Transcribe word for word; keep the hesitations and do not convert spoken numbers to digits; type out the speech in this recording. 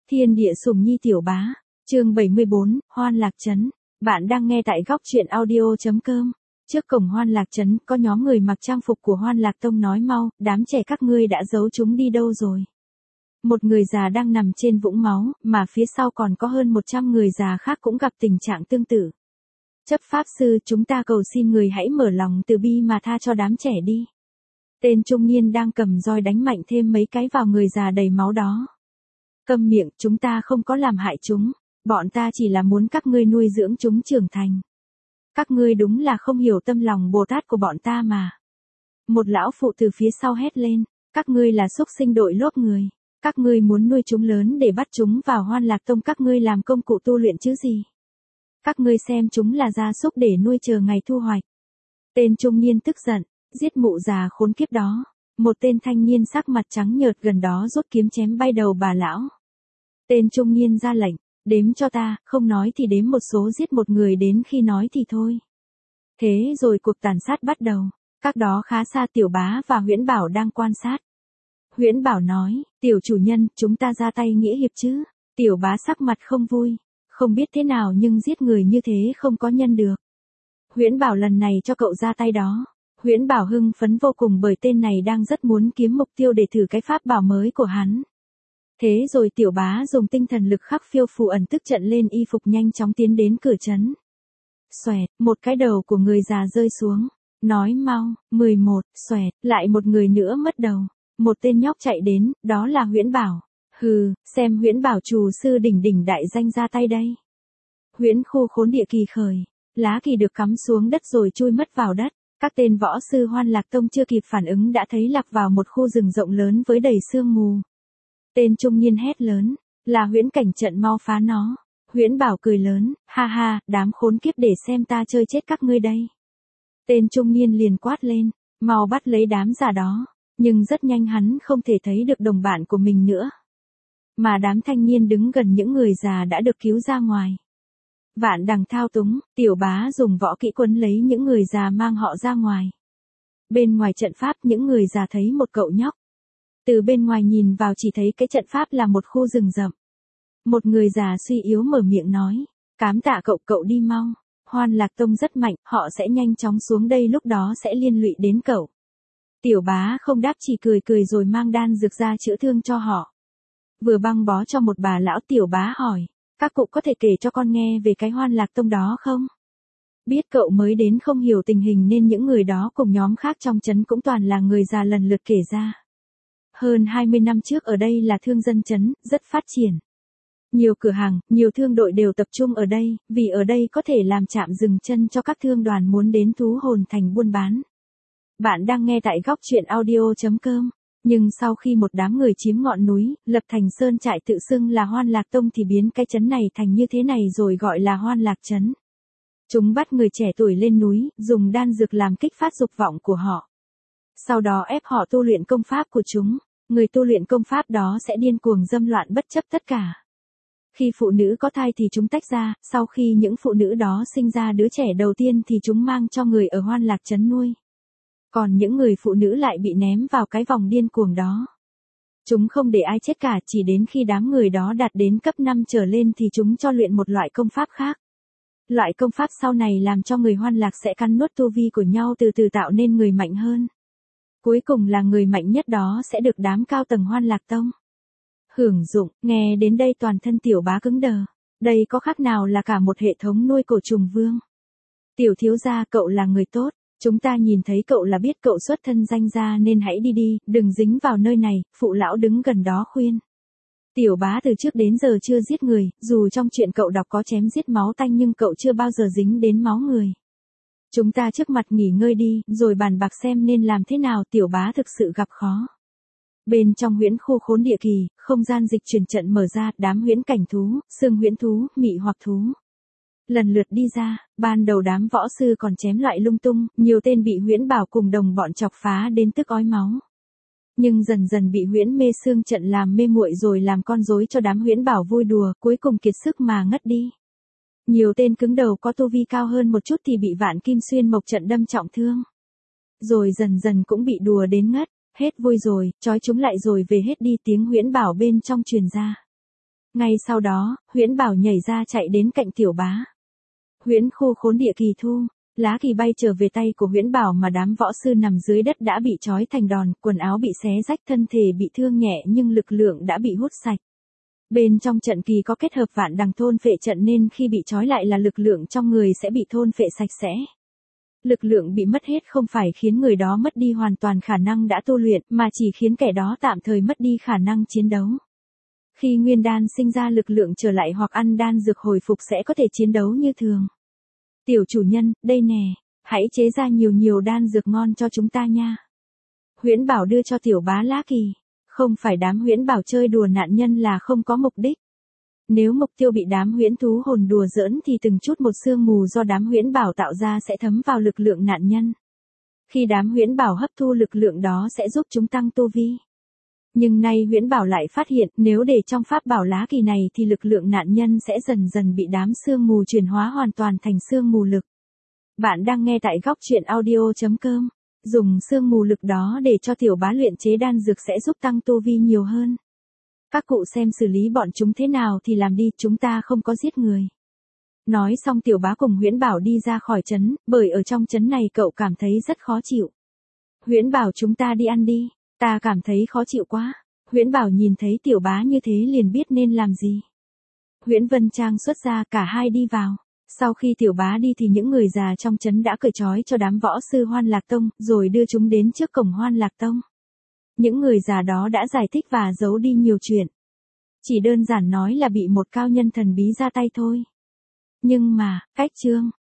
Thiên địa sùng nhi tiểu bá, chương bảy mươi bốn, Hoan Lạc Trấn. Bạn đang nghe tại góc truyện audio.com. Trước cổng Hoan Lạc Trấn có nhóm người mặc trang phục của Hoan Lạc Tông nói mau, đám trẻ các ngươi đã giấu chúng đi đâu rồi. Một người già đang nằm trên vũng máu, mà phía sau còn có hơn một trăm người già khác cũng gặp tình trạng tương tự. Chấp pháp sư, chúng ta cầu xin người hãy mở lòng từ bi mà tha cho đám trẻ đi. Tên trung niên đang cầm roi đánh mạnh thêm mấy cái vào người già đầy máu đó. Câm miệng, chúng ta không có làm hại chúng, bọn ta chỉ là muốn các ngươi nuôi dưỡng chúng trưởng thành. Các ngươi đúng là không hiểu tâm lòng Bồ Tát của bọn ta mà. Một lão phụ từ phía sau hét lên, các ngươi là súc sinh đội lốt người, các ngươi muốn nuôi chúng lớn để bắt chúng vào Hoan Lạc Tông các ngươi làm công cụ tu luyện chứ gì. Các ngươi xem chúng là gia súc để nuôi chờ ngày thu hoạch. Tên trung niên tức giận, giết mụ già khốn kiếp đó. Một tên thanh niên sắc mặt trắng nhợt gần đó rút kiếm chém bay đầu bà lão. Tên trung niên ra lệnh, đếm cho ta, không nói thì đếm một số giết một người đến khi nói thì thôi. Thế rồi cuộc tàn sát bắt đầu, các đó khá xa Tiểu Bá và Huyễn Bảo đang quan sát. Huyễn Bảo nói, tiểu chủ nhân, chúng ta ra tay nghĩa hiệp chứ. Tiểu Bá sắc mặt không vui, không biết thế nào nhưng giết người như thế không có nhân được. Huyễn Bảo lần này cho cậu ra tay đó. Huyễn Bảo hưng phấn vô cùng bởi tên này đang rất muốn kiếm mục tiêu để thử cái pháp bảo mới của hắn. Thế rồi Tiểu Bá dùng tinh thần lực khắc phiêu phù ẩn tức trận lên y phục nhanh chóng tiến đến cửa trấn. Xoẹt, một cái đầu của người già rơi xuống. Nói mau, mười một, xoẹt, lại một người nữa mất đầu. Một tên nhóc chạy đến, đó là Huyễn Bảo. Hừ, xem Huyễn Bảo trù sư đỉnh đỉnh đại danh ra tay đây. Huyễn khu khốn địa kỳ khởi, lá kỳ được cắm xuống đất rồi chui mất vào đất. Các tên võ sư Hoan Lạc Tông chưa kịp phản ứng đã thấy lạc vào một khu rừng rộng lớn với đầy sương mù. Tên trung niên hét lớn, là huyễn cảnh trận, mau phá nó. Huyễn Bảo cười lớn, ha ha, đám khốn kiếp, để xem ta chơi chết các ngươi đây. Tên trung niên liền quát lên, mau bắt lấy đám già đó, nhưng rất nhanh hắn không thể thấy được đồng bạn của mình nữa. Mà đám thanh niên đứng gần những người già đã được cứu ra ngoài. Vạn đằng thao túng, Tiểu Bá dùng võ kỹ quấn lấy những người già mang họ ra ngoài. Bên ngoài trận pháp những người già thấy một cậu nhóc. Từ bên ngoài nhìn vào chỉ thấy cái trận pháp là một khu rừng rậm. Một người già suy yếu mở miệng nói, cám tạ cậu, cậu đi mau. Hoan Lạc Tông rất mạnh, họ sẽ nhanh chóng xuống đây, lúc đó sẽ liên lụy đến cậu. Tiểu Bá không đáp, chỉ cười cười rồi mang đan dược ra chữa thương cho họ. Vừa băng bó cho một bà lão, Tiểu Bá hỏi, các cụ có thể kể cho con nghe về cái Hoan Lạc Tông đó không? Biết cậu mới đến không hiểu tình hình nên những người đó cùng nhóm khác trong trấn cũng toàn là người già lần lượt kể ra. Hơn hai mươi năm trước ở đây là thương dân trấn, rất phát triển. Nhiều cửa hàng, nhiều thương đội đều tập trung ở đây, vì ở đây có thể làm trạm dừng chân cho các thương đoàn muốn đến Thú Hồn Thành buôn bán. Bạn đang nghe tại góc truyện audio.com. Nhưng sau khi một đám người chiếm ngọn núi, lập thành sơn trại tự xưng là Hoan Lạc Tông thì biến cái trấn này thành như thế này rồi gọi là Hoan Lạc Trấn. Chúng bắt người trẻ tuổi lên núi, dùng đan dược làm kích phát dục vọng của họ. Sau đó ép họ tu luyện công pháp của chúng, người tu luyện công pháp đó sẽ điên cuồng dâm loạn bất chấp tất cả. Khi phụ nữ có thai thì chúng tách ra, sau khi những phụ nữ đó sinh ra đứa trẻ đầu tiên thì chúng mang cho người ở Hoan Lạc Trấn nuôi. Còn những người phụ nữ lại bị ném vào cái vòng điên cuồng đó. Chúng không để ai chết cả, chỉ đến khi đám người đó đạt đến cấp năm trở lên thì chúng cho luyện một loại công pháp khác. Loại công pháp sau này làm cho người Hoan Lạc sẽ cắn nuốt tu vi của nhau, từ từ tạo nên người mạnh hơn. Cuối cùng là người mạnh nhất đó sẽ được đám cao tầng Hoan Lạc Tông hưởng dụng. Nghe đến đây toàn thân Tiểu Bá cứng đờ. Đây có khác nào là cả một hệ thống nuôi cổ trùng vương. Tiểu thiếu gia, cậu là người tốt. Chúng ta nhìn thấy cậu là biết cậu xuất thân danh gia nên hãy đi đi, đừng dính vào nơi này, phụ lão đứng gần đó khuyên. Tiểu Bá từ trước đến giờ chưa giết người, dù trong chuyện cậu đọc có chém giết máu tanh nhưng cậu chưa bao giờ dính đến máu người. Chúng ta trước mặt nghỉ ngơi đi, rồi bàn bạc xem nên làm thế nào. Tiểu Bá thực sự gặp khó. Bên trong huyễn khu khốn địa kỳ, không gian dịch chuyển trận mở ra, đám huyễn cảnh thú, xương huyễn thú, mị hoặc thú lần lượt đi ra. Ban đầu đám võ sư còn chém loại lung tung, nhiều tên bị Huyễn Bảo cùng đồng bọn chọc phá đến tức ói máu. Nhưng dần dần bị huyễn mê xương trận làm mê muội rồi làm con rối cho đám Huyễn Bảo vui đùa, cuối cùng kiệt sức mà ngất đi. Nhiều tên cứng đầu có tu vi cao hơn một chút thì bị Vạn Kim Xuyên Mộc trận đâm trọng thương. Rồi dần dần cũng bị đùa đến ngất, hết vui rồi, trói chúng lại rồi về hết đi, tiếng Huyễn Bảo bên trong truyền ra. Ngay sau đó, Huyễn Bảo nhảy ra chạy đến cạnh Tiểu Bá. Huyễn khu khốn địa kỳ thu, lá kỳ bay trở về tay của Huyễn Bảo mà đám võ sư nằm dưới đất đã bị trói thành đòn, quần áo bị xé rách, thân thể bị thương nhẹ nhưng lực lượng đã bị hút sạch. Bên trong trận kỳ có kết hợp vạn đằng thôn phệ trận nên khi bị trói lại là lực lượng trong người sẽ bị thôn phệ sạch sẽ. Lực lượng bị mất hết không phải khiến người đó mất đi hoàn toàn khả năng đã tu luyện mà chỉ khiến kẻ đó tạm thời mất đi khả năng chiến đấu. Khi nguyên đan sinh ra lực lượng trở lại hoặc ăn đan dược hồi phục sẽ có thể chiến đấu như thường. Tiểu chủ nhân, đây nè, hãy chế ra nhiều nhiều đan dược ngon cho chúng ta nha. Huyễn Bảo đưa cho Tiểu Bá lá kỳ. Không phải đám Huyễn Bảo chơi đùa nạn nhân là không có mục đích. Nếu mục tiêu bị đám huyễn thú hồn đùa giỡn thì từng chút một sương mù do đám Huyễn Bảo tạo ra sẽ thấm vào lực lượng nạn nhân. Khi đám Huyễn Bảo hấp thu lực lượng đó sẽ giúp chúng tăng tu vi. Nhưng nay Huyễn Bảo lại phát hiện nếu để trong pháp bảo lá kỳ này thì lực lượng nạn nhân sẽ dần dần bị đám sương mù chuyển hóa hoàn toàn thành sương mù lực. Bạn đang nghe tại góc truyện audio chấm com. Dùng sương mù lực đó để cho Tiểu Bá luyện chế đan dược sẽ giúp tăng tu vi nhiều hơn. Các cụ xem xử lý bọn chúng thế nào thì làm đi, chúng ta không có giết người. Nói xong Tiểu Bá cùng Huyễn Bảo đi ra khỏi trấn, bởi ở trong trấn này cậu cảm thấy rất khó chịu. Huyễn Bảo chúng ta đi ăn đi, ta cảm thấy khó chịu quá. Huyễn Bảo nhìn thấy Tiểu Bá như thế liền biết nên làm gì. Huyễn Vân Trang xuất ra, cả hai đi vào. Sau khi Tiểu Bá đi thì những người già trong trấn đã cởi trói cho đám võ sư Hoan Lạc Tông, rồi đưa chúng đến trước cổng Hoan Lạc Tông. Những người già đó đã giải thích và giấu đi nhiều chuyện. Chỉ đơn giản nói là bị một cao nhân thần bí ra tay thôi. Nhưng mà, cách chương